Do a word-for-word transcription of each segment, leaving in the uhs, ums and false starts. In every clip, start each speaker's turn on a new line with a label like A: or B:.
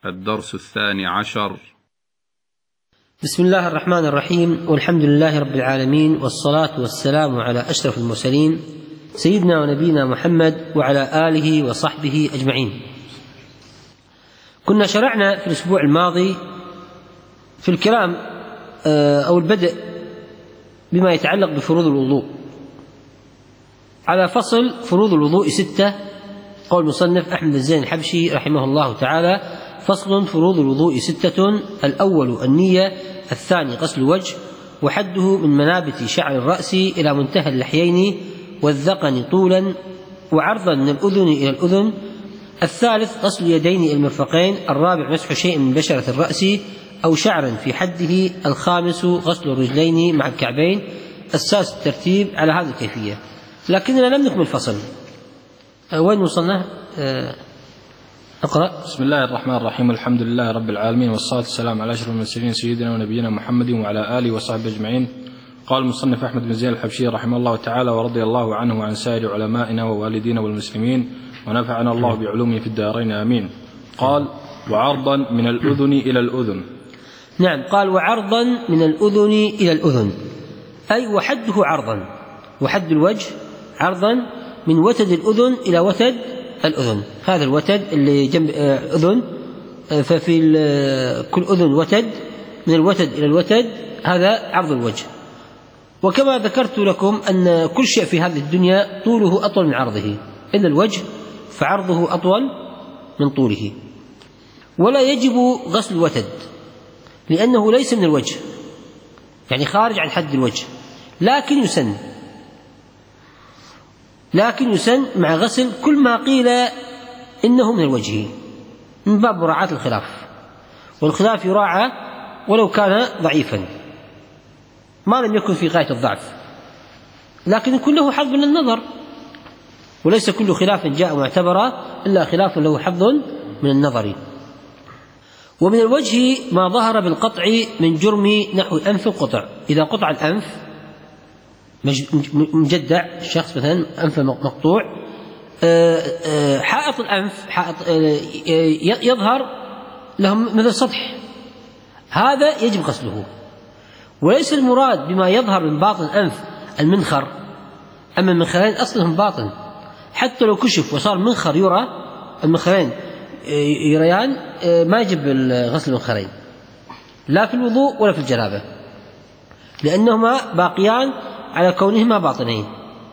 A: الدرس الثاني عشر.
B: بسم الله الرحمن الرحيم، والحمد لله رب العالمين، والصلاة والسلام على أشرف المرسلين سيدنا ونبينا محمد وعلى آله وصحبه أجمعين. كنا شرعنا في الأسبوع الماضي في الكلام أو البدء بما يتعلق بفروض الوضوء، على فصل فروض الوضوء ستة. قول المصنف أحمد بن زين الحبشي رحمه الله تعالى: فصل: فروض الوضوء ستة. الأول النية، الثاني غسل الوجه وحده من منابت شعر الرأس إلى منتهى اللحيين والذقن طولا وعرضا من الأذن إلى الأذن، الثالث غسل اليدين إلى المرفقين، الرابع مسح شيء من بشرة الرأس أو شعر في حده، الخامس غسل الرجلين مع الكعبين، السادس الترتيب على هذه الكيفية. لكننا لم نكمل الفصل. وين وصلنا؟ اقرأ.
C: بسم الله الرحمن الرحيم، الحمد لله رب العالمين، والصلاة والسلام على أشرف المرسلين سيدنا ونبينا محمد وعلى آله وصحبه أجمعين. قال المصنف أحمد بن زين الحبشي رحمه الله تعالى ورضي الله عنه وعن سائر علمائنا ووالدينا والمسلمين ونفعنا الله بعلومه في الدارين آمين. قال: وعرضا من الأذن إلى الأذن.
B: نعم، قال: وعرضا من الأذن إلى الأذن، أي وحده عرضا، وحد الوجه عرضا من وتد الأذن إلى وتد الأذن. هذا الوتد اللي جنب أذن، ففي كل أذن وتد، من الوتد إلى الوتد، هذا عرض الوجه. وكما ذكرت لكم أن كل شيء في هذه الدنيا طوله أطول من عرضه، إلا الوجه فعرضه أطول من طوله. ولا يجب غسل الوتد لأنه ليس من الوجه، يعني خارج عن حد الوجه، لكن يسن لكن يسن مع غسل كل ما قيل إنه من الوجه، من باب مراعاة الخلاف، والخلاف يراعى ولو كان ضعيفا ما لم يكن في غاية الضعف، لكن يكون له حظ من النظر، وليس كل خلاف جاء معتبرا إلا خلاف له حظ من النظر. ومن الوجه ما ظهر بالقطع من جرم نحو أنف القطع. إذا قطع الأنف مجدع، الشخص مثلا أنف مقطوع، حائط الأنف حائط يظهر له مثل سطح، هذا يجب غسله. وليس المراد بما يظهر من باطن أنف المنخر، أما المنخرين أصلهم باطن، حتى لو كشف وصار منخر يرى، المنخرين يريان، ما يجب غسل المنخرين لا في الوضوء ولا في الجنابة، لأنهما باقيان على كونهما باطنين.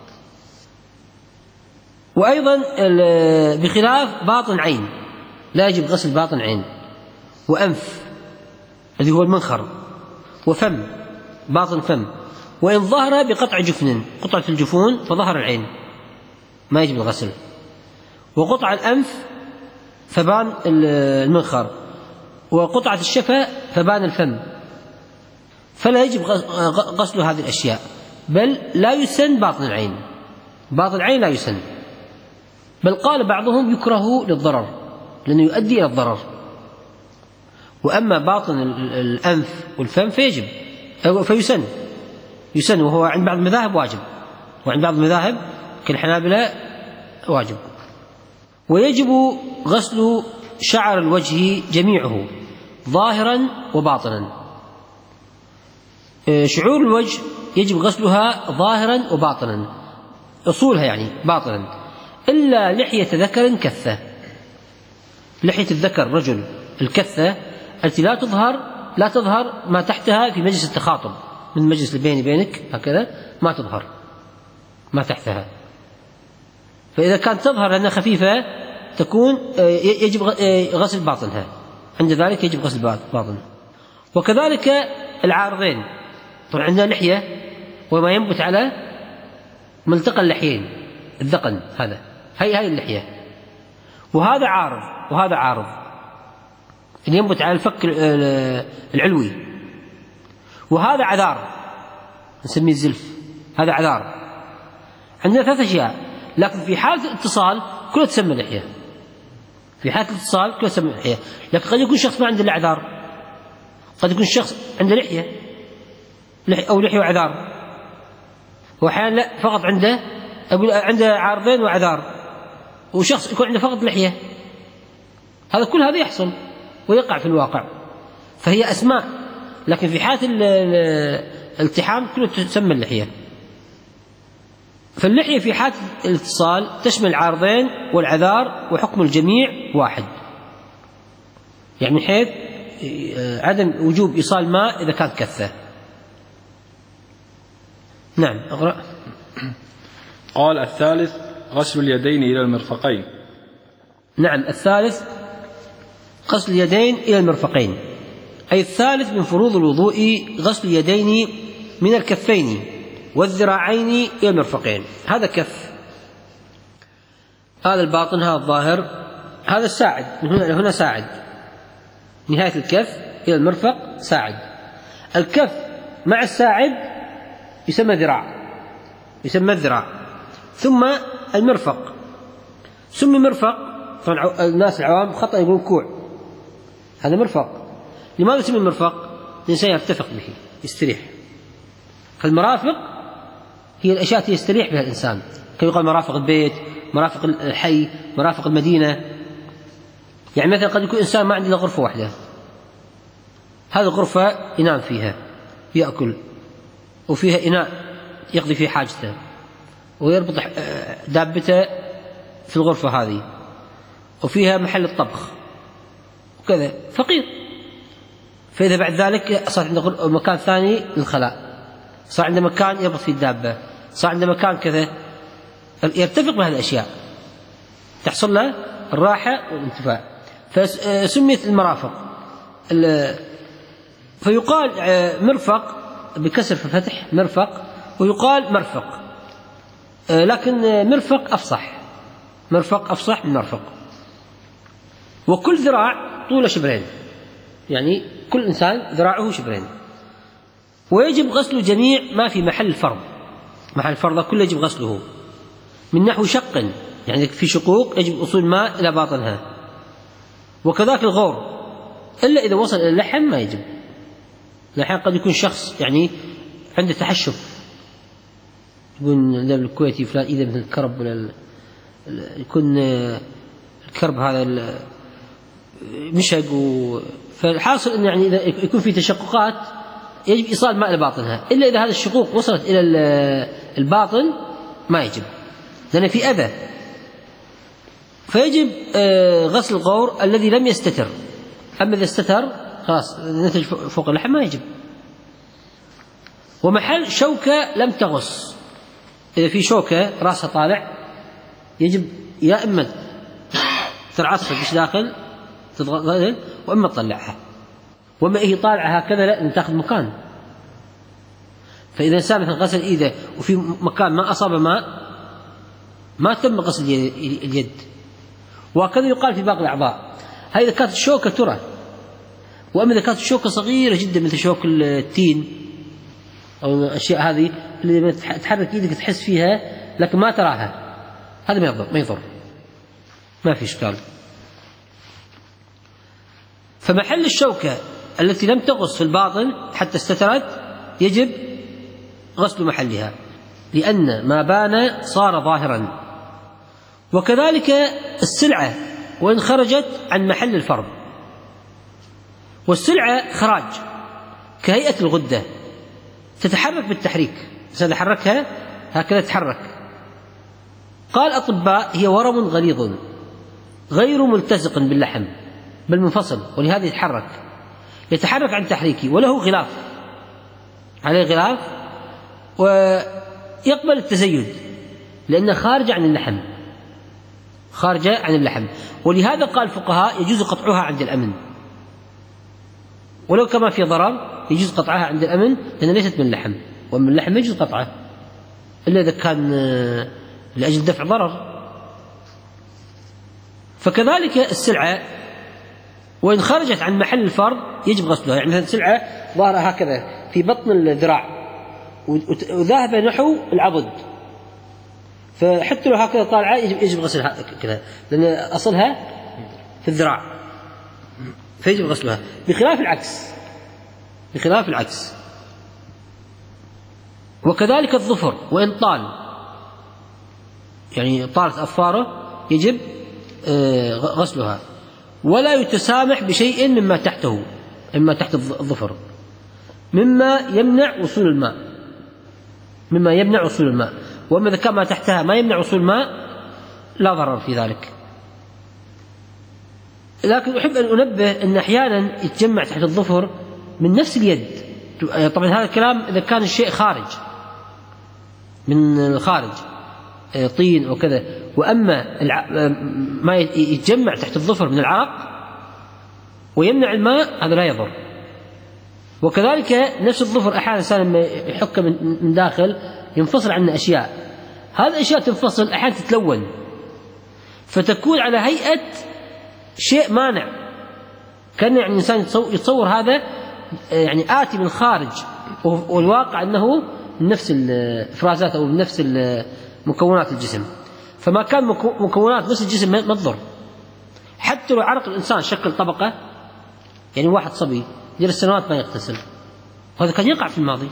B: وأيضا بخلاف باطن عين، لا يجب غسل باطن عين، وأنف الذي هو المنخر، وفم باطن فم، وإن ظهر بقطع جفن، قطعة الجفون فظهر العين ما يجب الغسل، وقطع الأنف فبان المنخر، وقطعة الشفة فبان الفم، فلا يجب غسل هذه الأشياء، بل لا يسن باطن العين، باطن العين لا يسن، بل قال بعضهم يكره للضرر لأنه يؤدي إلى الضرر. وأما باطن الأنف والفم فيجب فيسن يسن وهو عند بعض المذاهب واجب، وعند بعض المذاهب كالحنابلة واجب. ويجب غسل شعر الوجه جميعه ظاهرا وباطنا. شعور الوجه يجب غسلها ظاهرا وباطنا، أصولها يعني باطنا، إلا لحية ذكر كثة، لحية الذكر رجل الكثة التي لا تظهر لا تظهر ما تحتها في مجلس التخاطب، من مجلس بيني بينك هكذا ما تظهر ما تحتها، فإذا كانت تظهر لأنها خفيفة تكون يجب غسل باطنها، عند ذلك يجب غسل باطن. وكذلك العارضين، طبعا عندنا لحية وما ينبت على ملتقى اللحيين، الذقن، هذا هي هاي اللحية، وهذا عارض وهذا عارض، اللي ينبت على الفك العلوي، وهذا عذار نسميه الزلف، هذا عذار. عندنا ثلاث أشياء، لكن في حالة الاتصال كلها تسمى لحية، في حالة الاتصال كلها تسمى لحية، لكن قد يكون شخص ما عنده إلا عذار، قد يكون شخص عنده لحية أو لحية وعذار، وأحيانا لا فقط عنده عنده عارضين وعذار، وشخص يكون عنده فقط لحية، هذا كل هذا يحصل. ويقع في الواقع، فهي أسماء، لكن في حالة الالتحام كله تسمى اللحية. فاللحية في حالة الاتصال تشمل العارضين والعذار، وحكم الجميع واحد، يعني من حيث عدم وجوب إيصال ماء إذا كانت كثة. نعم أقرأ.
C: قال الثالث غسل اليدين إلى المرفقين.
B: نعم الثالث غسل اليدين إلى المرفقين، أي الثالث من فروض الوضوء غسل اليدين من الكفين والذراعين إلى المرفقين. هذا كف، هذا الباطن، هذا الظاهر، هذا الساعد، هنا هنا ساعد، نهاية الكف إلى المرفق ساعد. الكف مع الساعد يسمى ذراع، يسمى الذراع. ثم المرفق سمي مرفق، طبعا الناس العوام خطأ يقولون كوع، هذا مرفق. لماذا يسمى مرفق؟ الإنسان يرتفق به، يستريح. فالمرافق هي الأشياء التي يستريح بها الإنسان، كما يقال مرافق البيت، مرافق الحي، مرافق المدينة. يعني مثلا قد يكون إنسان ما عنده إلا غرفة واحدة، هذه الغرفة ينام فيها، يأكل، وفيها إناء يقضي فيه حاجته، ويربط دابته في الغرفة هذه، وفيها محل الطبخ وكذا، فقير. فإذا بعد ذلك صار عنده مكان ثاني للخلاء، صار عنده مكان يربط فيه الدابة، صار عنده مكان كذا، يرتفق بهذه الأشياء، تحصل له الراحة والانتفاع، فسميت المرافق. فيقال مرفق بكسر في فتح مرفق، ويقال مرفق، لكن مرفق أفصح، مرفق أفصح من مرفق. وكل ذراع طوله شبرين، يعني كل إنسان ذراعه شبرين. ويجب غسل جميع ما في محل الفرض، محل الفرض كله يجب غسله، من نحو شق، يعني في شقوق يجب وصول ماء إلى باطنها، وكذلك الغور، إلا إذا وصل إلى اللحم ما يجب. لحم قد يكون شخص يعني عنده تحشف، يقول الكويتي فلان إذا مثل الكرب، ولا يكون الكرب هذا مشق، فالحاصل أن يعني إذا يكون في تشققات يجب إيصال ماء إلى باطنها، إلا إذا هذه الشقوق وصلت إلى الباطن ما يجب، لأن في أذى. فيجب غسل الغور الذي لم يستتر، أما إذا استتر خلاص نتج فوق اللحم ما يجب. ومحل شوكة لم تغص، إذا في شوكة رأسها طالع يجب يا إما ترعصها مش داخل تضغط، وإما تطلعها، وما هي طالعة هكذا لا تأخذ مكان. فإذا إنسان مثلا غسل إيده وفي مكان ما أصاب ماء ما تم غسل اليد. وهكذا يقال في باقي الأعضاء. هذه إذا كانت الشوكة ترى، وأما إذا كانت الشوكة صغيرة جدا مثل شوك التين أو الأشياء هذه اللي تحرك إيدك تحس فيها لكن ما تراها، هذا ما يضر، ما يضر، ما في إشكال. فمحل الشوكة التي لم تغص في الباطن حتى استترت يجب غسل محلها، لأن ما بان صار ظاهرا. وكذلك السلعة وإن خرجت عن محل الفرض، والسلعة خراج كهيئة الغدة تتحرك بالتحريك، إذا حركها هكذا تتحرك. قال الأطباء هي ورم غليظ غير ملتصق باللحم بل منفصل، ولهذا يتحرك يتحرك عن تحريكه، وله غلاف، عليه غلاف، ويقبل التزيد لأنه خارج عن اللحم، خارجة عن اللحم. ولهذا قال الفقهاء يجوز قطعها عند الأمن، ولو كما في ضرر يجوز قطعها عند الأمن لأنها ليست من اللحم، ومن اللحم يجوز قطعه إلا إذا كان لأجل دفع ضرر. فكذلك السلعة وإن خرجت عن محل الفرض يجب غسلها، يعني مثلا سلعة ظاهرة هكذا في بطن الذراع وذاهب نحو العضد، فحتى لو هكذا طالعة يجب, يجب غسلها كذا لأن أصلها في الذراع، فيجب غسلها، بخلاف العكس، بخلاف العكس. وكذلك الظفر وإن طال، يعني طالت أظفاره يجب غسلها. ولا يتسامح بشيء مما تحته، مما تحت الظفر، مما يمنع وصول الماء، مما يمنع وصول الماء. وأما إذا كان ما تحتها ما يمنع وصول الماء لا ضرر في ذلك. لكن أحب أن أنبه أن أحيانا يتجمع تحت الظفر من نفس اليد. طبعا هذا الكلام إذا كان الشيء خارج من الخارج طين وكذا. وأما ما يتجمع تحت الظفر من العرق ويمنع الماء هذا لا يضر. وكذلك نفس الظفر أحيانا الإنسان لما يحك من داخل ينفصل عنه أشياء، هذه الأشياء تنفصل أحيانا تتلون فتكون على هيئة شيء مانع، كان يعني الإنسان يتصور هذا يعني آتي من الخارج والواقع أنه من نفس الإفرازات أو من نفس مكونات الجسم. فما كان مكونات نفس الجسم ما تضر. حتى لو عرق الإنسان شكل طبقة، يعني واحد صبي جلس سنوات ما يغتسل، وهذا كان يقع في الماضي،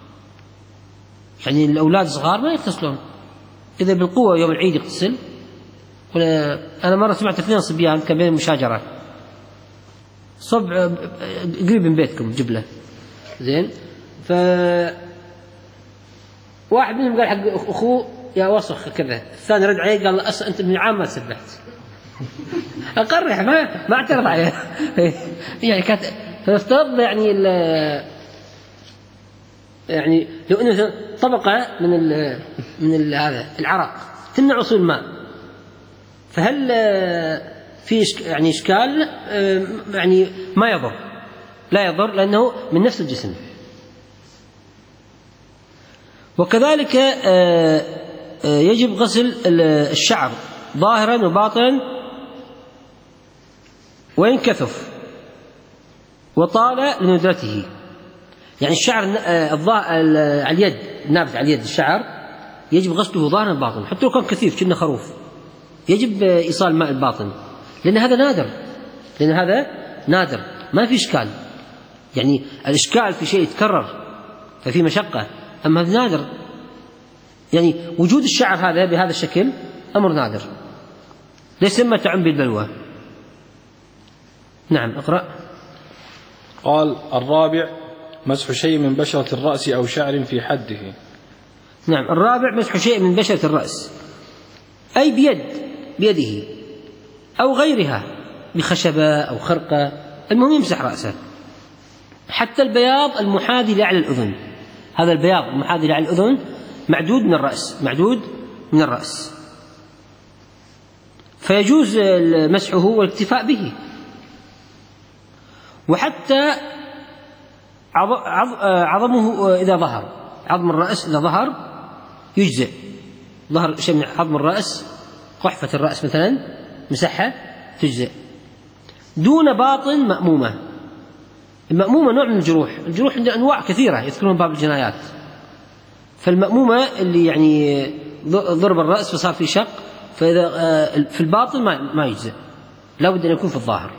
B: يعني الأولاد الصغار ما يغتسلون، إذا بالقوة يوم العيد يغتسل. ولا أنا مرة سمعت اثنين صبيان كان بينهم مشاجرة، صب قريب من بيتكم جبلة زين، ف واحد منهم قال حق أخوه يا وسخ كذا، الثاني رد عليه قال أصلا أنت من عام ما سبحت. أقرح ما ما اعترض عليه. يعني كانت فافترض يعني ال يعني لو أنه طبقة من ال من ال هذا العرق تمنع وصول الماء، فهل في يعني إشكال؟ يعني ما يضر، لا يضر لأنه من نفس الجسم. وكذلك يجب غسل الشعر ظاهرا وباطنا وإن كثف وطال لندرته. يعني الشعر على اليد النابت على اليد الشعر يجب غسله ظاهرا وباطنا، حتى لو كان كثيف كأنه خروف يجب إيصال ماء الباطن، لأن هذا نادر، لأن هذا نادر ما في إشكال. يعني الإشكال في شيء يتكرر ففي مشقة، أما هذا نادر. يعني وجود الشعر هذا بهذا الشكل أمر نادر، ليس ما تعم بالبلوى. نعم اقرأ.
C: قال الرابع مسح شيء من بشرة الرأس أو شعر في حده.
B: نعم الرابع مسح شيء من بشرة الرأس، أي بيد بيده أو غيرها بخشبة أو خرقة، المهم يمسح رأسه. حتى البياض المحاذي لأعلى الأذن، هذا البياض المحاذي لأعلى الأذن معدود من الرأس، معدود من الرأس، فيجوز مسحه والاكتفاء به. وحتى عظمه إذا ظهر، عظم الرأس إذا ظهر يجزئ، ظهر شيء من عظم الرأس، قحفة الرأس مثلا مسحة تجزئ، دون باطن مأمومة. المأمومة نوع من الجروح، الجروح عندنا أنواع كثيرة يذكرون باب الجنايات، فالمأمومة اللي يعني ضرب الرأس فصار في شق، فإذا في الباطن ما يجزئ، لا بد أن يكون في الظاهر.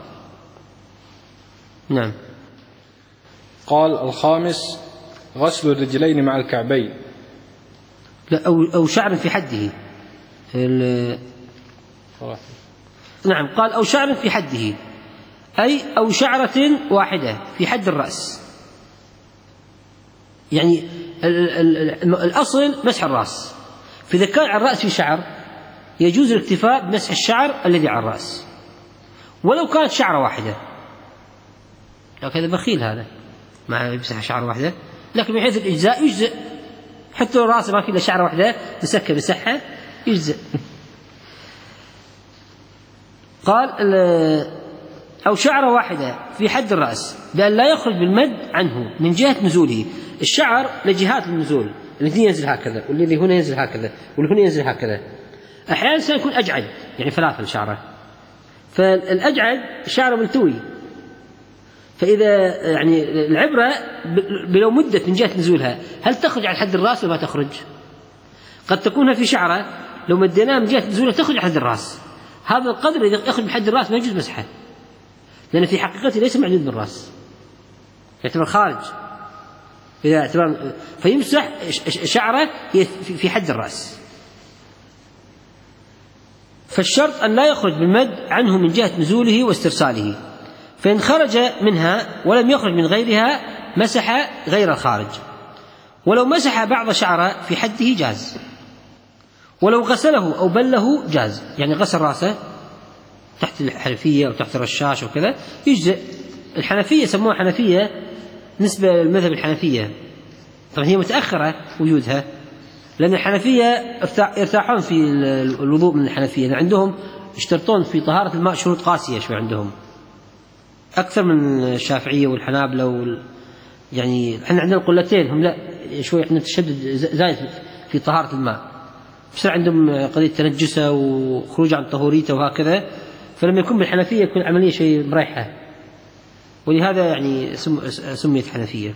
B: نعم.
C: قال الخامس غسل الرجلين مع الكعبين.
B: لا أو, أو شعر في حده. نعم قال أو شعر في حده، أي أو شعرة واحدة في حد الرأس. يعني الأصل مسح الرأس، فإذا كان على الرأس في شعر يجوز الاكتفاء بمسح الشعر الذي على الرأس ولو كانت شعرة واحدة، لكن هذا بخيل، هذا ما يمسح شعرة واحدة، لكن من حيث الإجزاء يجزئ، حتى لو رأسه ما في إلا شعرة واحدة بسكة بسحة يجزئ. قال أو شعرة واحدة في حد الرأس بأن لا يخرج بالمد عنه من جهة نزوله. الشعر لجهات النزول، الذي ينزل هكذا والذي هنا ينزل هكذا واللي هنا ينزل هكذا. أحيانا سيكون أجعد، يعني فلافل شعره، فالأجعد شعره ملتوي، فإذا يعني العبرة بلو مدة من جهة نزولها هل تخرج عن حد الرأس ولا ما تخرج. قد تكونها في شعرة لو مديناها من جهة نزولها تخرج عن حد الرأس، هذا القدر إذا يخرج من حد الرأس ما يجوز مسحه، لأن في حقيقته ليس معدود من الرأس، يعتبر خارج إذا اعتبر، فيمسح شعره في حد الرأس. فالشرط أن لا يخرج بالمد عنه من جهة نزوله واسترساله، فإن خرج منها ولم يخرج من غيرها مسح غير الخارج، ولو مسح بعض شعره في حده جاز، ولو غسله أو بله جاز، يعني غسل رأسه تحت الحنفية أو تحت الرشاش وكذا يجزئ. الحنفية سموها حنفية نسبة للمذهب الحنفية، طبعا هي متأخرة وجودها، لأن الحنفية يرتاحون في الوضوء من الحنفية، لأن عندهم يشترطون في طهارة الماء شروط قاسية شوي عندهم، أكثر من الشافعية والحنابلة وال... يعني احنا عندنا القلتين، هم لا شوي احنا تشدد زايد في طهارة الماء، بس عندهم قضية تنجسة وخروج عن طهوريته وهكذا، فلما يكون بالحنفية يكون العملية شيء مريحة، ولهذا يعني سميت حنفية.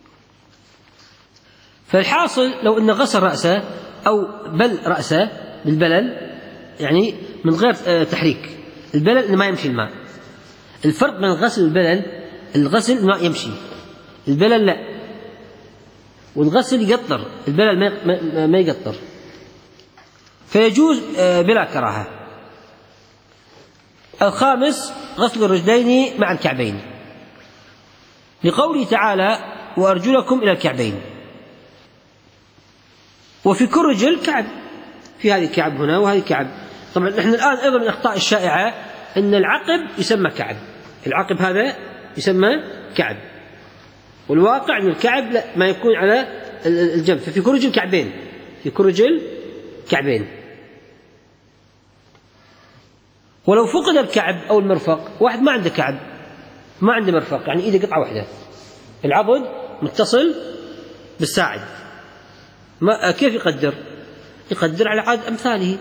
B: فالحاصل لو أن غسل رأسه أو بل رأسه بالبلل، يعني من غير تحريك، البلل إنه ما يمشي الماء، الفرق بين الغسل والبلل، الغسل الماء يمشي، البلل لا، والغسل يقطر، البلل ما, ما يقطر، فيجوز بلا كراهة. الخامس غسل الرجلين مع الكعبين، لقوله تعالى وأرجلكم إلى الكعبين، وفي كل رجل كعب، في هذه كعب هنا وهذه كعب. طبعا نحن الآن أيضا من الأخطاء الشائعة أن العقب يسمى كعب، العقب هذا يسمى كعب، والواقع أن الكعب لا، ما يكون على الجنب، ففي كل رجل كعبين، في كل رجل كعبين. ولو فقد الكعب أو المرفق، واحد ما عنده كعب ما عنده مرفق، يعني إيده قطعة واحدة، العضد متصل بالساعد، ما كيف يقدر؟ يقدر على عدد أمثاله،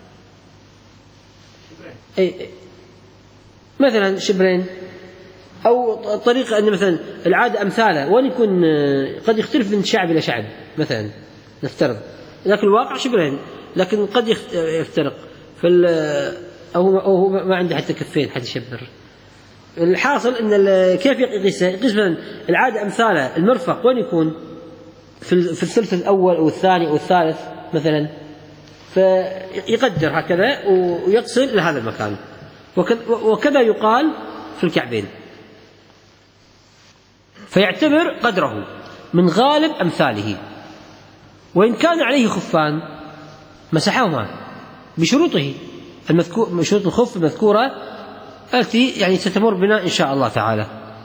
B: أي مثلا شبرين، أو طريقة أن مثلا العادة أمثاله، وين يكون قد يختلف من شعب إلى شعب مثلا نفترض، لكن الواقع شبرين، لكن قد يفترق، فال أو هو ما عنده حتى كفين حتى يشبر. الحاصل أن كيف يقيس؟ يقيس مثلا العادة أمثاله، المرفق وين يكون؟ في الثلث الأول أو الثاني أو الثالث مثلا، فيقدر هكذا ويقصر إلى هذا المكان، وكذا يقال في الكعبين، فيعتبر قدره من غالب أمثاله. وإن كان عليه خفان مسحهما بشروطه المذكور، شروط الخف المذكورة التي يعني ستمر بنا إن شاء الله تعالى.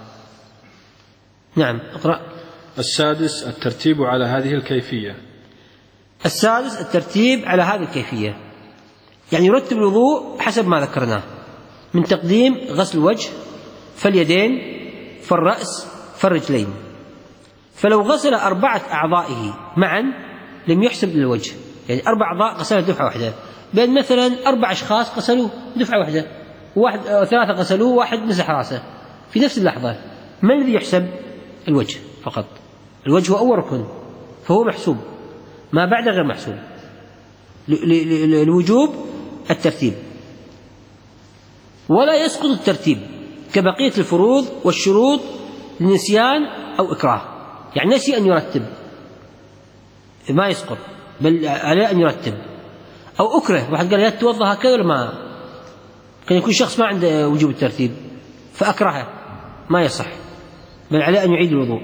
B: نعم اقرأ.
C: السادس الترتيب على هذه الكيفية.
B: السادس الترتيب على هذه الكيفية، يعني يرتب الوضوء حسب ما ذكرناه من تقديم غسل الوجه، فاليدين، فالرأس، فالرجلين. فلو غسل أربعة أعضائه معا لم يحسب للوجه، يعني أربع أعضاء غسلها دفعة واحدة، بين مثلا أربع أشخاص غسلوه دفعة واحدة، واحد ثلاثة غسلوه، واحد مسح رأسه في نفس اللحظة، من الذي يحسب؟ الوجه فقط، الوجه هو أول ركن فهو محسوب، ما بعد غير محسوب، لوجوب الترتيب. ولا يسقط الترتيب كبقية الفروض والشروط لنسيان أو إكراه، يعني نسي أن يرتب ما يسقط، بل عليه أن يرتب، أو أكره، واحد قال يتوضأ هكذا ولا ما، كان يكون شخص ما عنده وجوب الترتيب فأكرهه ما يصح، بل عليه أن يعيد الوضوء،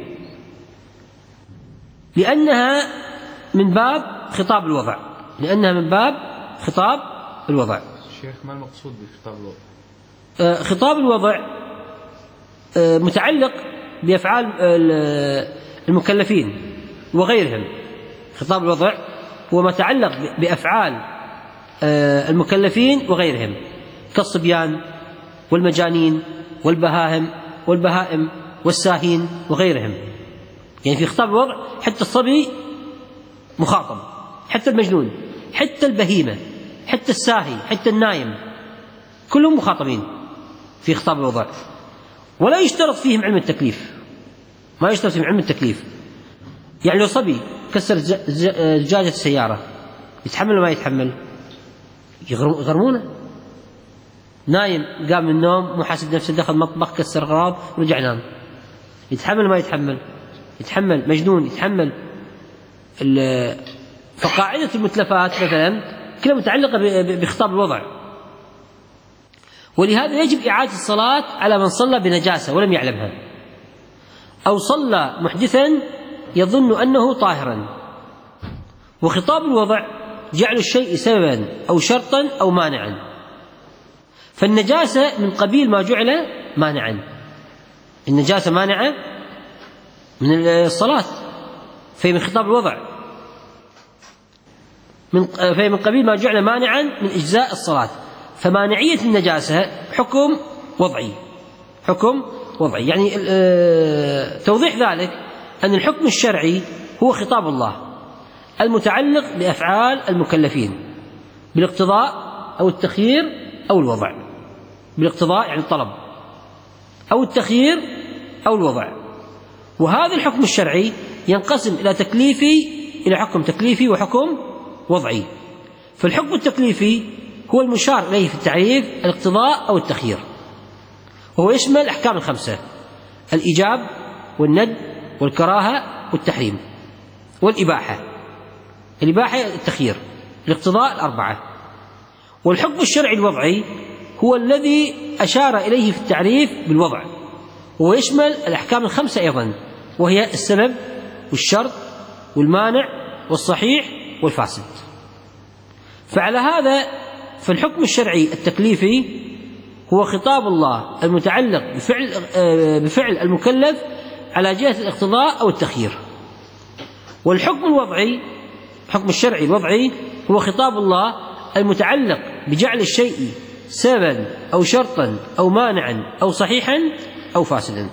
B: لأنها من باب خطاب الوضع، لأنها من باب خطاب الوضع.
C: شيخ ما المقصود بخطاب الوضع؟
B: آه خطاب الوضع آه متعلق بأفعال المكلفين وغيرهم، خطاب الوضع هو متعلق بأفعال آه المكلفين وغيرهم كالصبيان والمجانين والبهائم والبهائم والساهين وغيرهم، يعني في خطاب الوضع حتى الصبي مخاطب، حتى المجنون، حتى البهيمة، حتى الساهي، حتى النايم، كلهم مخاطبين في خطاب الوضع. ولا يشترط فيهم علم التكليف، ما يشترط فيهم علم التكليف، يعني لو صبي كسر زجاجة السيارة يتحمل ولا ما يتحمل؟ يغرمونه. نايم قام من النوم مو حاسب نفسه، دخل مطبخ كسر غراب ورجع نام، يتحمل ما يتحمل؟ يتحمل. مجنون يتحمل. فقاعدة المتلفات مثلا كلها متعلقة بخطاب الوضع، ولهذا يجب إعادة الصلاة على من صلى بنجاسة ولم يعلمها، أو صلى محدثا يظن أنه طاهرا. وخطاب الوضع جعل الشيء سببا أو شرطا أو مانعا، فالنجاسة من قبيل ما جعل مانعا. النجاسة مانعة من الصلاة، فهي من خطاب الوضع، من فهي من قبيل ما جعل مانعا من إجزاء الصلاة. فمانعية النجاسة حكم وضعي، حكم وضعي. يعني توضيح ذلك أن الحكم الشرعي هو خطاب الله المتعلق بأفعال المكلفين بالاقتضاء أو التخيير أو الوضع. بالاقتضاء يعني الطلب، أو التخيير أو الوضع. وهذا الحكم الشرعي ينقسم إلى تكليفي إلى حكم تكليفي وحكم وضعي. فالحكم التكليفي هو المشار إليه في التعريف الاقتضاء أو التخيير، وهو يشمل الأحكام الخمسة: الإيجاب والندب والكراهة والتحريم والإباحة. الإباحة التخيير، الاقتضاء الأربعة. والحكم الشرعي الوضعي هو الذي أشار إليه في التعريف بالوضع، وهو يشمل الأحكام الخمسة أيضا، وهي السبب والشرط والمانع والصحيح والفاسد. فعلى هذا فالحكم الشرعي التكليفي هو خطاب الله المتعلق بفعل, بفعل المكلف على جهة الاقتضاء أو التخيير. والحكم الوضعي، الحكم الشرعي الوضعي هو خطاب الله المتعلق بجعل الشيء سببا أو شرطا أو مانعا أو صحيحا أو فاسدا.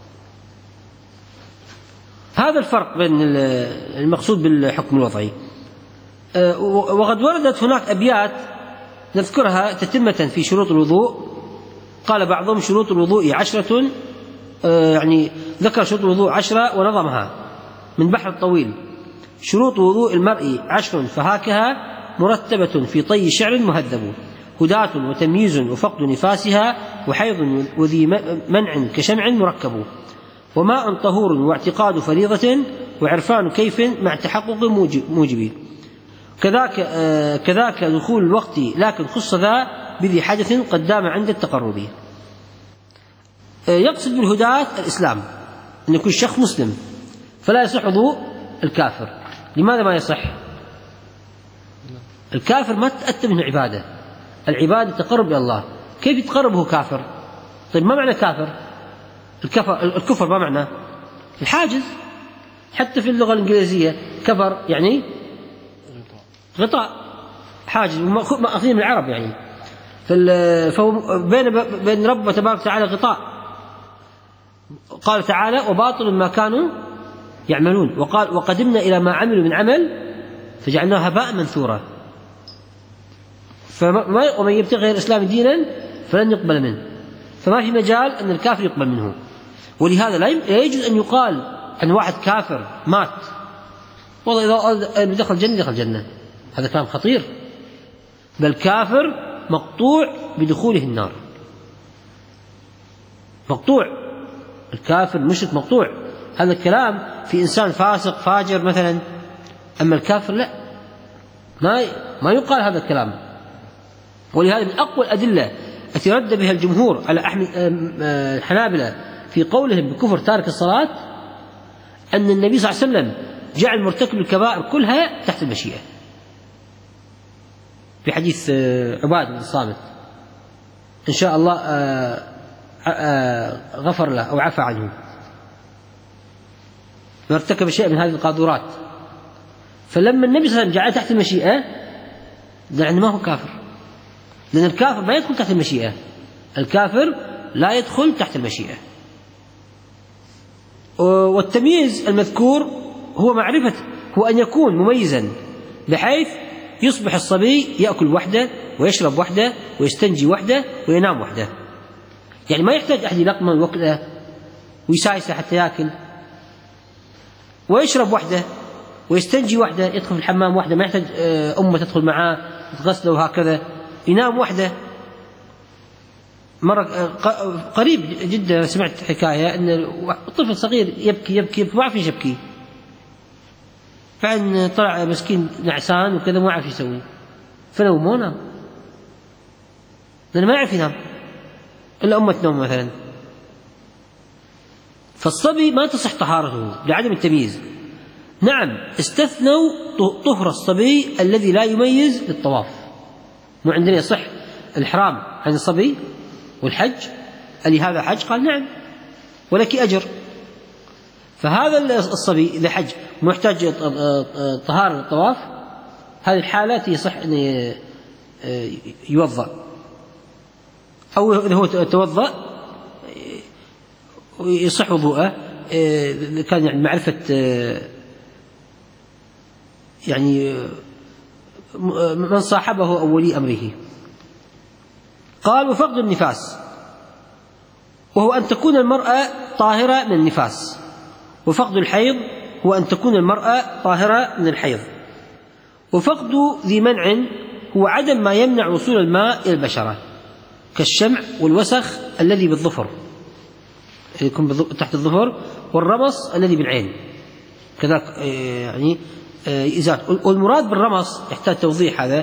B: هذا الفرق بين المقصود بالحكم الوضعي. وقد وردت هناك أبيات نذكرها تتمة في شروط الوضوء. قال بعضهم شروط الوضوء عشرة، يعني ذكر شروط الوضوء عشرة ونظمها من بحر الطويل: شروط وضوء المرء عشر فهاكها مرتبة في طي شعر مهذب، هداة وتمييز وفقد نفاسها وحيض وذي منع كشمع مركب، وماء طهور واعتقاد فريضة وعرفان كيف مع تحقق موجب، كذاك كذاك دخول الوقت لكن خص ذا بذي حدث قد دام عند التقرب. يقصد بالهداة الإسلام، أن يكون الشخص مسلم، فلا يصح وضوء الكافر. لماذا ما يصح؟ الكافر ما تأتى منه عبادة، العبادة تقرب إلى الله. كيف يتقربه كافر؟ طيب ما معنى كافر؟ الكفر, الكفر ما معنى؟ الحاجز. حتى في اللغة الإنجليزية كفر يعني غطاء، حاجز، مأخذين من العرب يعني. فهو بين بين رب تبارك وتعالى غطاء. قال تعالى: وباطل ما كانوا يعملون، وقال: وقدمنا إلى ما عملوا من عمل فجعلناه هباء منثورا. ومن يبتغي غير الإسلام دينا فلن يقبل منه. فما في مجال أن الكافر يقبل منه. ولهذا لا يجوز أن يقال عن واحد كافر مات والله إذا دخل الجنة دخل الجنة، هذا كلام خطير. بل كافر مقطوع بدخوله النار، مقطوع. الكافر المشرك مقطوع. هذا الكلام في إنسان فاسق فاجر مثلا، أما الكافر لا، ما ما يقال هذا الكلام. ولهذا من أقوى الأدلة التي رد بها الجمهور على أحمد الحنابلة في قولهم بكفر تارك الصلاة أن النبي صلى الله عليه وسلم جعل مرتكب الكبائر كلها تحت المشيئة، في حديث عباد بن الصامت: إن شاء الله غفر له أو عفى عنه، وارتكب شيء من هذه القاذورات. فلما النبي صلى الله عليه وسلم جعل تحت المشيئة يعني ما هو كافر، لأن الكافر ما يدخل تحت المشيئة، الكافر لا يدخل تحت المشيئة. والتمييز المذكور هو معرفة، هو أن يكون مميزا بحيث يصبح الصبي يأكل وحده ويشرب وحده ويستنجي وحده وينام وحده، يعني ما يحتاج أحد يلقمه ويوكله ويسايسه حتى يأكل، ويشرب وحده ويستنجي وحده، يدخل في الحمام وحده، ما يحتاج أمه تدخل معاه تغسله وهكذا، ينام وحده. مرة قريب جدا سمعت حكاية أن الطفل صغير يبكي يبكي ما عارف ايش يبكي، فعن طلع مسكين نعسان وكذا ما عارف يسوي، فنومه نام لأنه ما يعرف ينام. إلا أمة نوم مثلا، فالصبي ما تصح طهارته لعدم التمييز. نعم استثنوا طهر الصبي الذي لا يميز للطواف، مو عندنا يصح الإحرام عن الصبي والحج، ألي هذا حج؟ قال نعم ولك أجر. فهذا الصبي إذا حج محتاج طهارة للطواف، هذه الحالات يصح أن يوضأ، أو إذا هو توضأ يصح وضوءه، كان يعني معرفة يعني من صاحبه أو ولي أمره. قال وفقد النفاس، وهو أن تكون المرأة طاهرة من النفاس، وفقد الحيض هو أن تكون المرأة طاهرة من الحيض. وفقد ذي منع هو عدم ما يمنع وصول الماء إلى البشرة كالشمع والوسخ الذي بالظفر، يكون تحت الظفر، والرمص الذي بالعين كذلك يعني إزالة. والمراد بالرمص يحتاج توضيح، هذا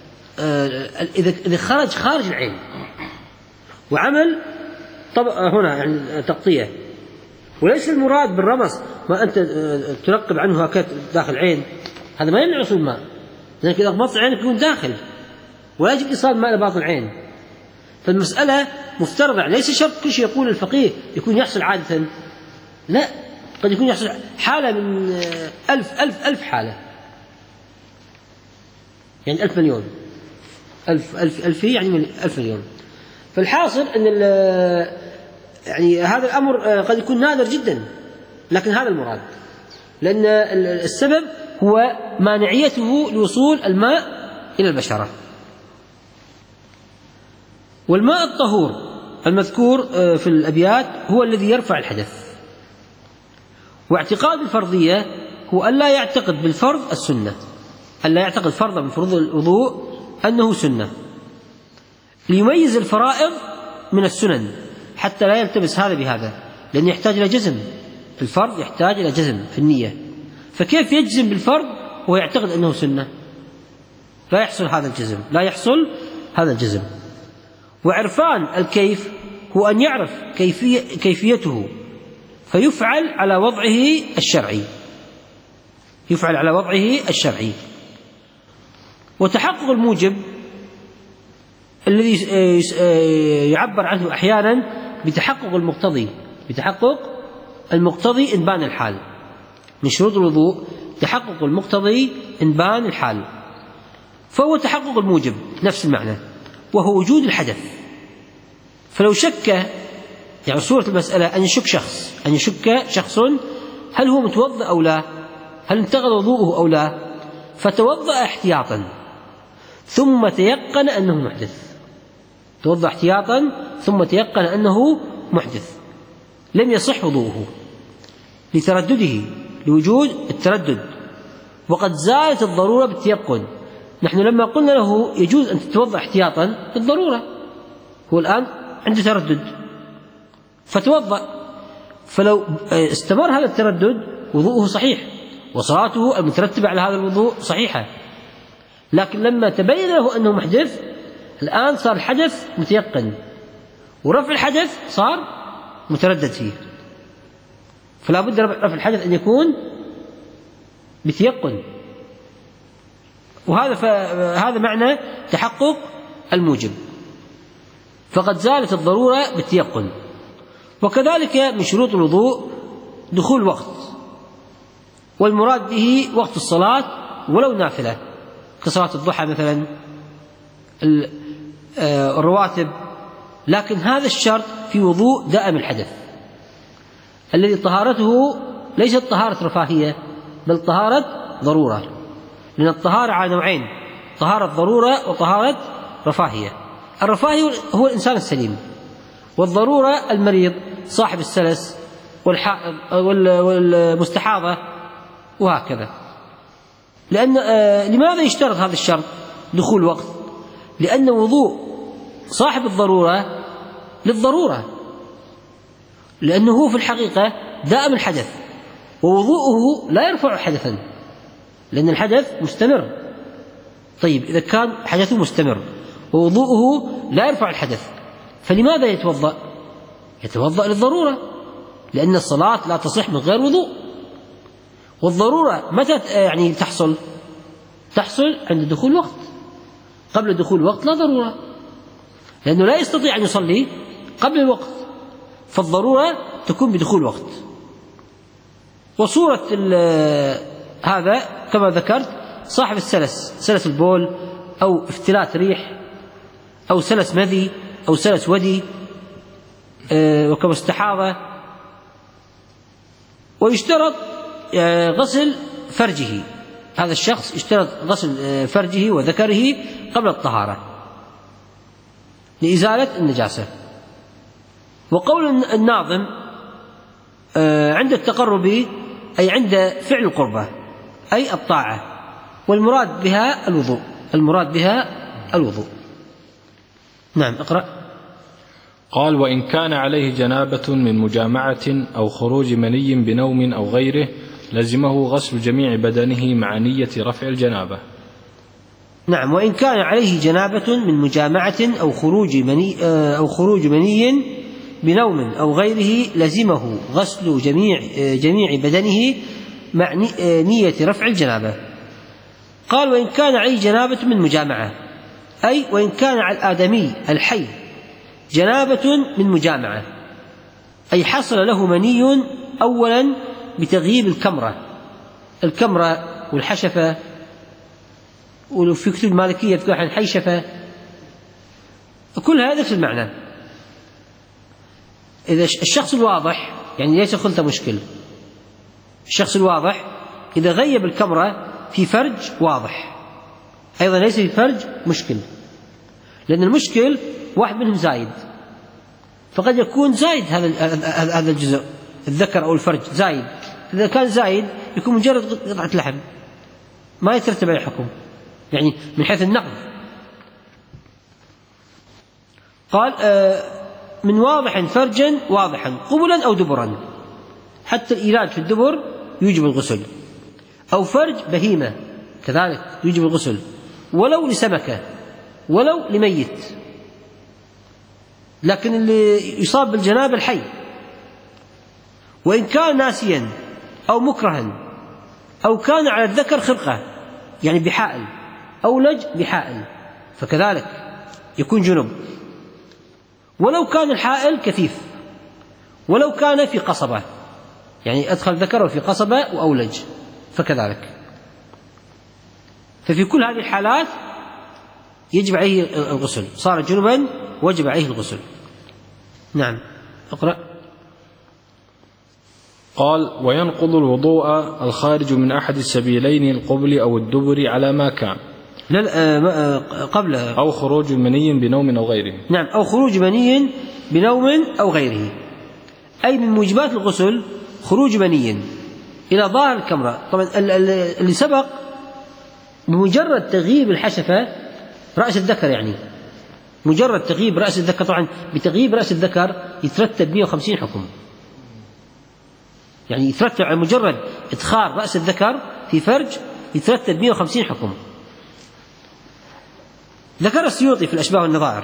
B: إذا خرج خارج العين وعمل طبعا هنا يعني تغطية، وليس المراد بالرمص ما أنت ترقب عنه هكذا داخل العين، هذا ما يمنع وصول الماء، لأنك إذا غمضت عينك يكون داخل ولا يجب إيصال الماء إلى باطن العين. فالمسألة مفترضة، ليس شرط كل شيء يقول الفقيه يكون يحصل عادة، لا، قد يكون يحصل حالة من ألف ألف ألف حالة، يعني ألف مليون، ألف ألف ألف يعني ألف مليون. فالحاصل أن يعني هذا الأمر قد يكون نادر جدا، لكن هذا المراد، لأن السبب هو مانعيته لوصول الماء إلى البشرة. والماء الطهور المذكور في الأبيات هو الذي يرفع الحدث. واعتقاد الفرضية هو ألا يعتقد بالفرض السنة، ألا يعتقد فرضا من فروض الوضوء أنه سنة، ليميز الفرائض من السنن حتى لا يلتبس هذا بهذا، لأنه يحتاج إلى جزم، الفرض يحتاج إلى جزم في النية، فكيف يجزم بالفرض ويعتقد أنه سنة؟ لا يحصل هذا الجزم، لا يحصل هذا الجزم. وعرفان الكيف هو أن يعرف كيفية كيفيته فيفعل على وضعه الشرعي، يفعل على وضعه الشرعي. وتحقق الموجب الذي يعبر عنه أحيانا بتحقق المقتضي، بتحقق المقتضي إنبان الحال، من شروط الوضوء تحقق المقتضي إنبان الحال، فهو تحقق الموجب نفس المعنى، وهو وجود الحدث. فلو شك يعني صورة المسألة أن يشك شخص أن يشك شخص هل هو متوضأ أو لا، هل انتقض وضوءه أو لا، فتوضأ احتياطا ثم تيقن أنه محدث، توضأ احتياطا ثم تيقن أنه محدث، لم يصح وضوءه لتردده، لوجود التردد، وقد زالت الضرورة بالتيقن. نحن لما قلنا له يجوز أن تتوضأ احتياطا بالضرورة، هو الآن عنده تردد فتوضأ، فلو استمر هذا التردد وضوءه صحيح وصلاته المترتبة على هذا الوضوء صحيحة، لكن لما تبين له أنه محدث الآن صار الحدث متيقن، ورفع الحدث صار متردد فيه، فلا بد رفع الحدث أن يكون بتيقن. وهذا هذا معنى تحقق الموجب، فقد زالت الضرورة بالتيقن. وكذلك من شروط الوضوء دخول الوقت، والمراد به وقت الصلاة ولو نافلة كصلاة الضحى مثلا، الرواتب، لكن هذا الشرط في وضوء دائم الحدث الذي طهارته ليست طهارة رفاهية بل طهارة ضرورة، لأن الطهارة على نوعين، طهارة ضرورة وطهارة رفاهية. الرفاهي هو الإنسان السليم، والضرورة المريض صاحب السلس والمستحاضة وهكذا. لأن آه لماذا يشترط هذا الشرط دخول وقت؟ لأن وضوء صاحب الضرورة للضرورة، لأنه هو في الحقيقة دائم الحدث، ووضوءه لا يرفع حدثا لأن الحدث مستمر. طيب إذا كان حدثه مستمر ووضوءه لا يرفع الحدث، فلماذا يتوضأ؟ يتوضأ للضرورة، لأن الصلاة لا تصح من غير وضوء. والضرورة متى يعني تحصل؟ تحصل عند دخول الوقت. قبل دخول الوقت لا ضرورة، لأنه لا يستطيع أن يصلي قبل الوقت، فالضرورة تكون بدخول الوقت. وصورة هذا كما ذكرت صاحب السلس، سلس البول أو افتلات ريح أو سلس مذي أو سلس ودي وكما استحاضة، ويشترط غسل فرجه. هذا الشخص يشترط غسل فرجه وذكره قبل الطهارة لإزالة النجاسة. وقول الناظم عند التقرب أي عند فعل القربة أي الطاعة، والمراد بها الوضوء، المراد بها الوضوء. نعم اقرأ.
C: قال: وإن كان عليه جنابة من مجامعة أو خروج مني بنوم أو غيره لزمه غسل جميع بدنه مع نية رفع الجنابة.
B: نعم، وإن كان عليه جنابة من مجامعة أو خروج مني أو خروج مني بنوم أو غيره لزمه غسل جميع جميع بدنه مع نية رفع الجنابة. قال: وإن كان عليه جنابة من مجامعة، أي وإن كان على الآدمي الحي جنابة من مجامعة، أي حصل له مني أولا بتغييب الكمرة، الكمرة والحشفة، وفي كتب المالكية يذكر عن الحيشفة، كل هذا في المعنى. إذا الشخص الواضح يعني ليس خلطة مشكل، الشخص الواضح إذا غيب الكمرة في فرج واضح أيضا ليس في فرج مشكل، لأن المشكل واحد منهم زايد، فقد يكون زايد هذا هذا الجزء الذكر أو الفرج زايد. إذا كان زايد يكون مجرد قطعة لحم ما يترتب عليه حكم يعني من حيث النقض. قال من واضح فرجا واضحا قبلا أو دبرا، حتى الإيلاج في الدبر يوجب الغسل، أو فرج بهيمة كذلك يوجب الغسل، ولو لسمكة ولو لميت. لكن اللي يصاب بالجنابة الحي. وإن كان ناسيا أو مكرها أو كان على الذكر خرقة يعني بحائل أو لج بحائل فكذلك يكون جنب، ولو كان الحائل كثيف، ولو كان في قصبة يعني أدخل ذكره في قصبة وأولج فكذلك. ففي كل هذه الحالات يجب عليه الغسل، صار جنبا وجب عليه الغسل. نعم اقرأ.
C: قال: وينقض الوضوء الخارج من أحد السبيلين القبل أو الدبر على ما كان
B: قبل
C: أو خروج مني بنوم أو غيره.
B: نعم، أو خروج مني بنوم أو غيره، أي من موجبات الغسل خروج مني إلى ظاهر الكمرة. طبعا اللي سبق بمجرد تغييب الحشفة رأس الذكر، يعني مجرد تغييب رأس الذكر، طبعا بتغييب رأس الذكر يترتب مئة وخمسين حكم، يعني يترتب على مجرد إدخال رأس الذكر في فرج يترتب مئة وخمسين حكم. ذكر السيوطي في الأشباه والنظائر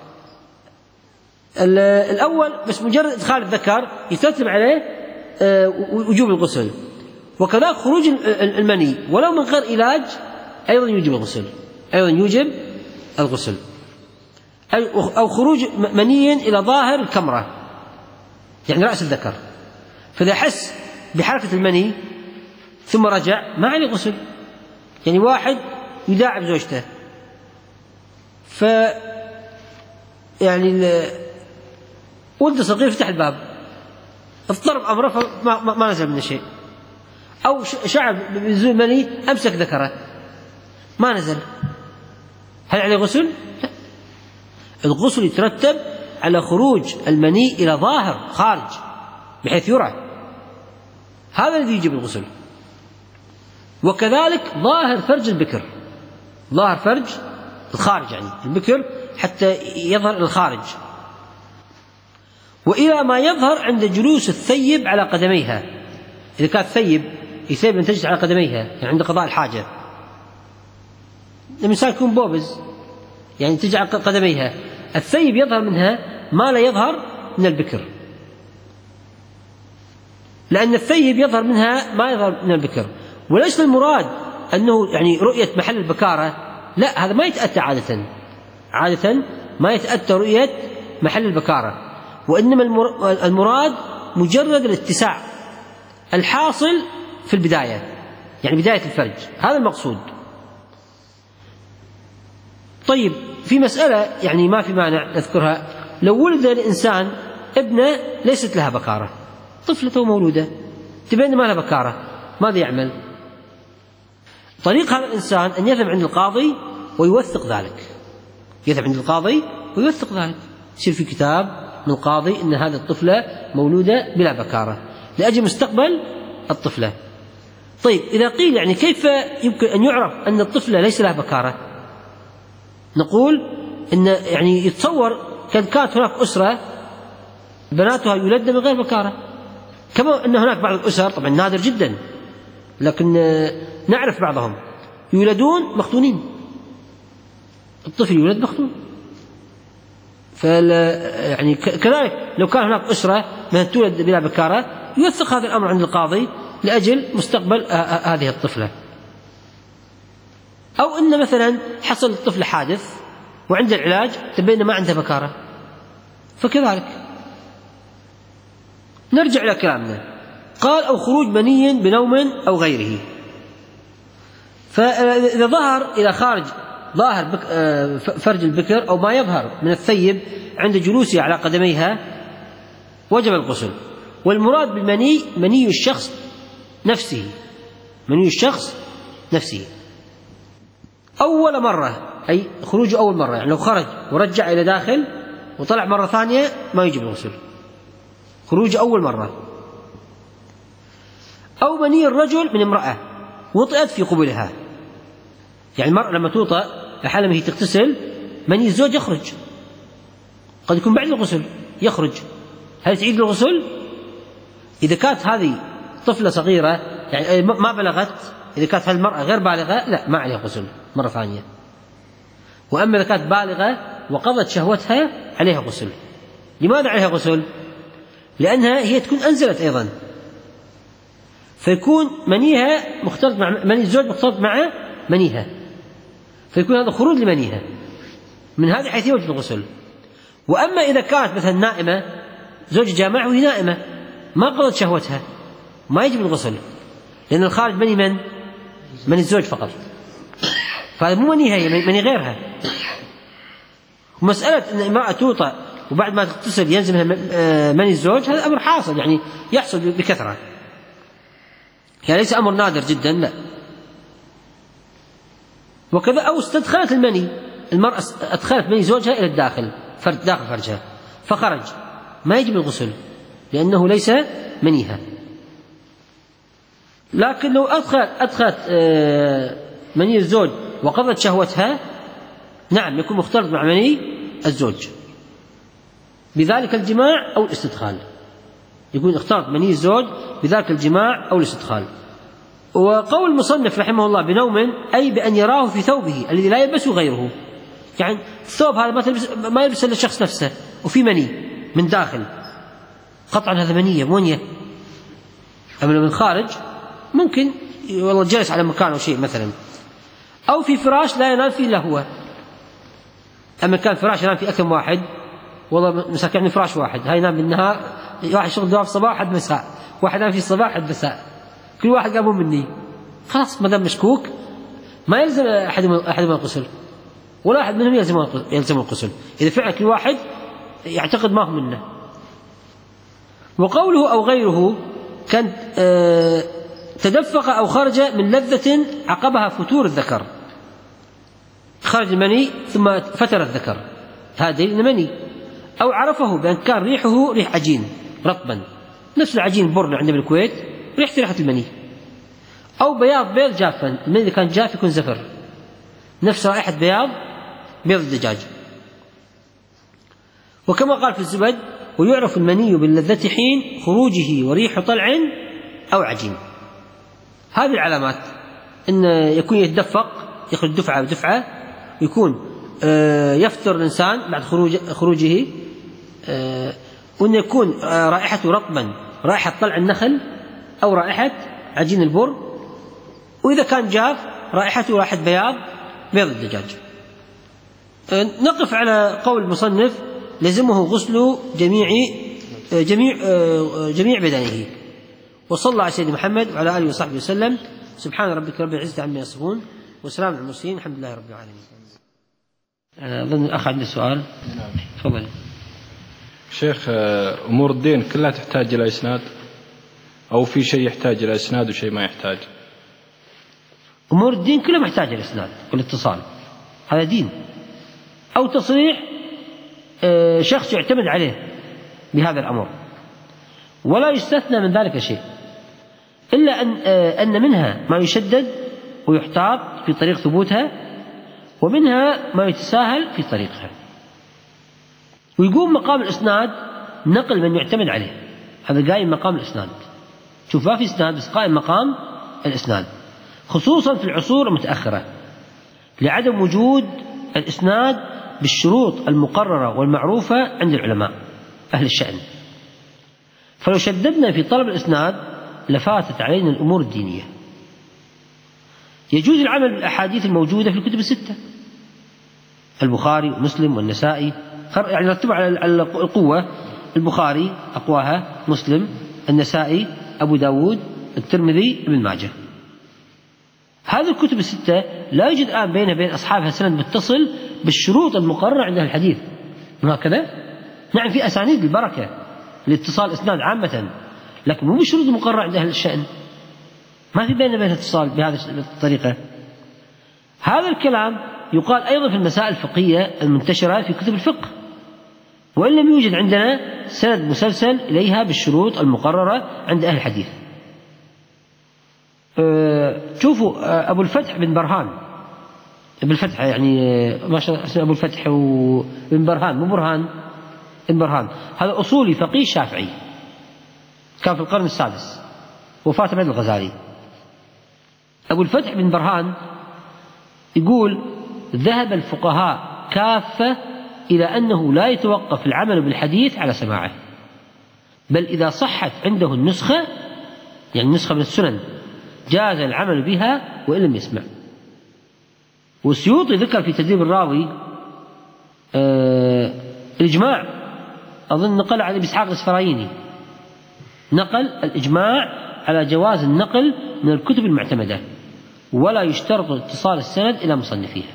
B: الأول بس مجرد إدخال الذكر يترتب عليه وجوب الغسل، وكذلك خروج المني ولو من غير علاج أيضا يوجب الغسل، أيضا يوجب الغسل، أو خروج مني إلى ظاهر الكمرة يعني رأس الذكر، فإذا حس بحركة المني ثم رجع ما عليه غسل. يعني واحد يداعب زوجته ف يعني ولد صغير فتح الباب اضطرب أمره فما ما نزل من شيء، أو شعر بنزول مني أمسك ذكره ما نزل، هل عليه غسل؟ لا، الغسل يترتب على خروج المني إلى ظاهر خارج بحيث يرى، هذا الذي يجب الغسل. وكذلك ظاهر فرج البكر، ظاهر فرج الخارج يعني البكر حتى يظهر إلى الخارج، وإلى ما يظهر عند جلوس الثيب على قدميها. إذا كان الثيب يثيب أن تجلس على قدميها يعني عند قضاء الحاجة، الإنسان يكون بوبز يعني تجعل قدميها، الثيب يظهر منها ما لا يظهر من البكر، لأن الثيب يظهر منها ما يظهر من البكر. وليس المراد أنه يعني رؤية محل البكارة، لا، هذا ما يتأتى عادة عادة ما يتأتى رؤية محل البكارة، وإنما المراد مجرد الاتساع الحاصل في البداية، يعني بداية الفرج، هذا المقصود. طيب، في مسألة يعني ما في مانع نذكرها. لو ولد الإنسان ابنة ليست لها بكارة، طفلته مولودة تبين ما لها بكارة، ماذا يعمل؟ طريق هذا الإنسان أن يذهب عند القاضي ويوثق ذلك، يذهب عند القاضي ويوثق ذلك، يصير في كتاب من القاضي أن هذه الطفلة مولودة بلا بكارة لأجل مستقبل الطفلة. طيب، إذا قيل يعني كيف يمكن أن يعرف أن الطفلة ليس لها بكارة؟ نقول إن يعني يتصور كان كانت هناك أسرة بناتها يولدن من غير بكارة، كما أن هناك بعض الأسر، طبعا نادر جدا لكن نعرف بعضهم يولدون مختونين، الطفل يولد مختون. يعني كذلك لو كان هناك أسرة من تولد بلا بكارة يوثق هذا الأمر عند القاضي لأجل مستقبل هذه الطفلة. أو إن مثلا حصل الطفل حادث وعند العلاج تبين ما عنده بكارة، فكذلك. نرجع إلى كلامنا. قال: أو خروج مني بنوم أو غيره. فإذا ظهر إلى خارج ظاهر بك فرج البكر أو ما يظهر من الثيب عند جلوسه على قدميها وجب الغسل. والمراد بالمني مني الشخص نفسه، مني الشخص نفسه أول مرة، أي خروجه أول مرة، يعني لو خرج ورجع إلى داخل وطلع مرة ثانية ما يجب الغسل، خروج أول مرة. أو مني الرجل من امرأة وطئت في قبلها، يعني المرأة لما توطأ أحيانا هي تغتسل مني الزوج يخرج، قد يكون بعد الغسل يخرج، هل تعيد الغسل؟ إذا كانت هذه طفلة صغيرة يعني ما بلغت، إذا كانت هذه المرأة غير بالغة لا، ما عليها غسل مرة ثانية. وأما إذا كانت بالغة وقضت شهوتها عليها غسل. لماذا عليها غسل؟ لأنها هي تكون أنزلت أيضا، فيكون منيها مختلط مع مني الزوج مختلط مع منيها، فيكون هذا خروج لمنيها، من هذه حيث يوجب الغسل. وأما إذا كانت مثلا نائمة، زوج جامعها وهي نائمة ما قضت شهوتها ما يجب الغسل، لأن الخارج مني من؟ من الزوج فقط، فهذا مو منيها، هي مني غيرها. ومسألة أن المرأة توطأ وبعد ما تغتسل ينزل مني الزوج، هذا أمر حاصل يعني يحصل بكثرة، يعني ليس أمر نادر جدا، لا. وكذا أو استدخلت المني، المرأة أدخلت مني زوجها إلى الداخل فرج داخل فرجها فخرج، ما يجب الغسل لأنه ليس منيها. لكن لو أدخلت أدخلت مني الزوج وقضت شهوتها، نعم يكون مختلط مع مني الزوج، بذلك الجماع أو الاستدخال، يكون اختلط مني الزوج بذلك الجماع أو الاستدخال. وقول المصنف رحمه الله بنوم أي بأن يراه في ثوبه الذي لا يلبسه غيره، يعني الثوب هذا ما تلبس ما يلبس إلا الشخص نفسه وفي مني من داخل، قطعا هذا منية منية. أما من خارج ممكن والله جلس على مكان أو شيء مثلا، أو في فراش لا ينام فيه إلا هو. أما كان فراش ينام فيه أكثر من واحد، والله مساكن فراش واحد، هاي ينام بالنهار، واحد شغل دوام صباح حد مساء، واحد ينام في الصباح حد مساء، كل واحد قاموا مني، خلاص ما دام مشكوك ما يلزم أحد أحد من الغسل، ولا أحد منهم يلزم يلزم الغسل إذا فعل كل واحد يعتقد ما هو منه. وقوله أو غيره كان آه تدفق أو خرج من لذة عقبها فتور الذكر، خرج المني ثم فتر الذكر، هذا المني. أو عرفه بأن كان ريحه ريح عجين رطبا، نفس العجين البرن عندنا بالكويت ريحة ريحة المني. أو بياض بيض جافا، المني إذا كان جاف يكون زفر، نفس رائحة بياض بيض الدجاج. وكما قال في الزبد: ويعرف المني باللذة حين خروجه وريح طلع أو عجين. هذه العلامات أن يكون يتدفق، يخرج دفعة بدفعة، يكون يفتر الإنسان بعد خروج خروجه وأن يكون رائحته رطبا رائحة طلع النخل أو رائحة عجين البر، وإذا كان جاف رائحته رائحة بياض بيض الدجاج. نقف على قول المصنف لزمه غسل جميع جميع جميع بدنه. وصلى الله على سيدنا محمد وعلى آله وصحبه وسلم. سبحان ربك رب العزة عما يصفون وسلام على المرسلين الحمد لله رب العالمين. أظن الأخ عنده سؤال. تفضل.
C: شيخ، أمور الدين كلها تحتاج إلى إسناد أو في شيء يحتاج إلى إسناد وشيء ما يحتاج؟
B: أمور الدين كلها محتاجة إلى إسناد والاتصال، هذا دين أو تصريح شخص يعتمد عليه بهذا الأمر، ولا يستثنى من ذلك شيء إلا أن أن منها ما يشدد ويحتاط في طريق ثبوتها، ومنها ما يتساهل في طريقها. ويقوم مقام الإسناد نقل من يعتمد عليه، هذا قائم مقام الإسناد. شوف ما في إسناد بس قائم مقام الإسناد، خصوصا في العصور المتأخرة لعدم وجود الإسناد بالشروط المقررة والمعروفة عند العلماء أهل الشأن. فلو شددنا في طلب الإسناد لفاتت علينا الأمور الدينية. يجوز العمل بالأحاديث الموجودة في الكتب الستة، البخاري ومسلم والنسائي، يعني نرتبها على القوة: البخاري أقواها، مسلم، النسائي، أبو داود، الترمذي، ابن ماجه. هذه الكتب الستة لا يوجد الآن بينها بين أصحابها سند متصل بالشروط المقررة عند أهل الحديث، وهكذا. نعم في أسانيد البركة لاتصال إسناد عامة، لكن مو بالشروط المقررة عند أهل الشأن، ما في بيننا بين اتصال بهذه الطريقة. هذا الكلام يقال أيضا في المسائل الفقهية المنتشرة في كتب الفقه، وإن لم يوجد عندنا سند مسلسل إليها بالشروط المقررة عند أهل الحديث. أه شوفوا أبو الفتح بن برهان، ابن الفتح يعني ما شاء الله اسمه أبو الفتح وابن برهان، مو برهان، ابن برهان. هذا أصولي فقيه شافعي، كان في القرن السادس، وفاة بعد الغزالي. أبو الفتح بن برهان يقول: ذهب الفقهاء كافة إلى أنه لا يتوقف العمل بالحديث على سماعه، بل إذا صحت عنده النسخة، يعني النسخة من السنن، جاز العمل بها وإن لم يسمع. والسيوطي ذكر في تدريب الراوي آه الإجماع، أظن نقل عن ابن إسحاق الإسفرايني، نقل الإجماع على جواز النقل من الكتب المعتمدة، ولا يشترط اتصال السند إلى مصنفيها.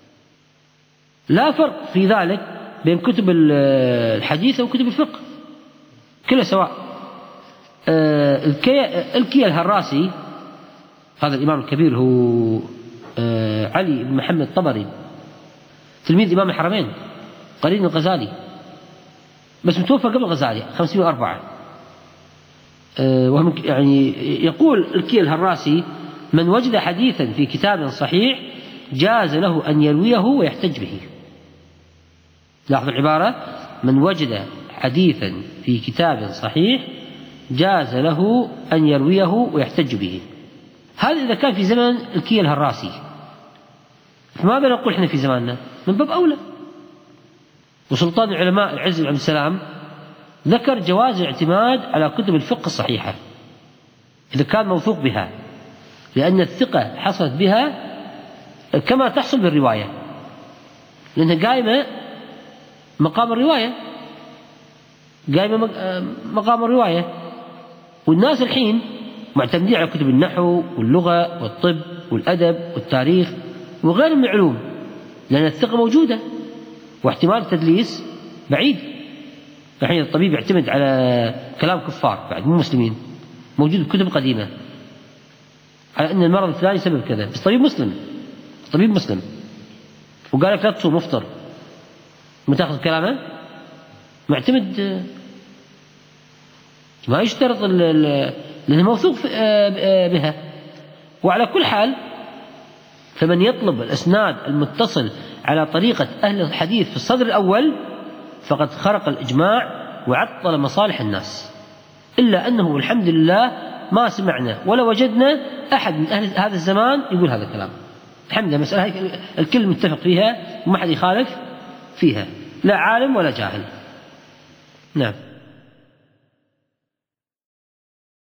B: لا فرق في ذلك بين كتب الحديث أو كتب الفقه، كلها سواء. آه الكيا الهراسي، هذا الإمام الكبير، هو آه علي بن محمد الطبري، تلميذ إمام الحرمين، قرين الغزالي، بس متوفى قبل الغزالي خمسمائة وأربعة. آه وهم يعني يقول الكيا الهراسي: من وجد حديثا في كتاب صحيح جاز له أن يرويه ويحتج به. لاحظ العبارة: من وجد حديثا في كتاب صحيح جاز له أن يرويه ويحتج به. هذا إذا كان في زمن الكيا الهراسي، فماذا نقول احنا في زماننا؟ من باب أولى. وسلطان العلماء العز بن عبد السلام ذكر جواز الاعتماد على كتب الفقه الصحيحة إذا كان موثوق بها، لأن الثقة حصلت بها كما تحصل بالرواية، لأنها قائمة مقام الرواية، قائمة مقام الرواية. والناس الحين معتمدين على كتب النحو واللغة والطب والأدب والتاريخ وغير من العلوم، لأن الثقة موجودة واحتمال التدليس بعيد. الحين الطبيب يعتمد على كلام كفار بعد مو مسلمين، موجود بكتب قديمة على أن المرض الفلاني سبب كذا، بس طبيب مسلم، طبيب مسلم وقال لك لا تصوم مفطر، ما تأخذ كلامه، معتمد، ما يشترط لأنه موثوق بها. وعلى كل حال فمن يطلب الإسناد المتصل على طريقة أهل الحديث في الصدر الأول فقد خرق الإجماع وعطل مصالح الناس، إلا أنه الحمد لله ما سمعنا ولا وجدنا أحد من أهل هذا الزمان يقول هذا الكلام. الحمد لله، مسألة الكل متفق فيها وما حد يخالف فيها، لا عالم ولا جاهل. نعم.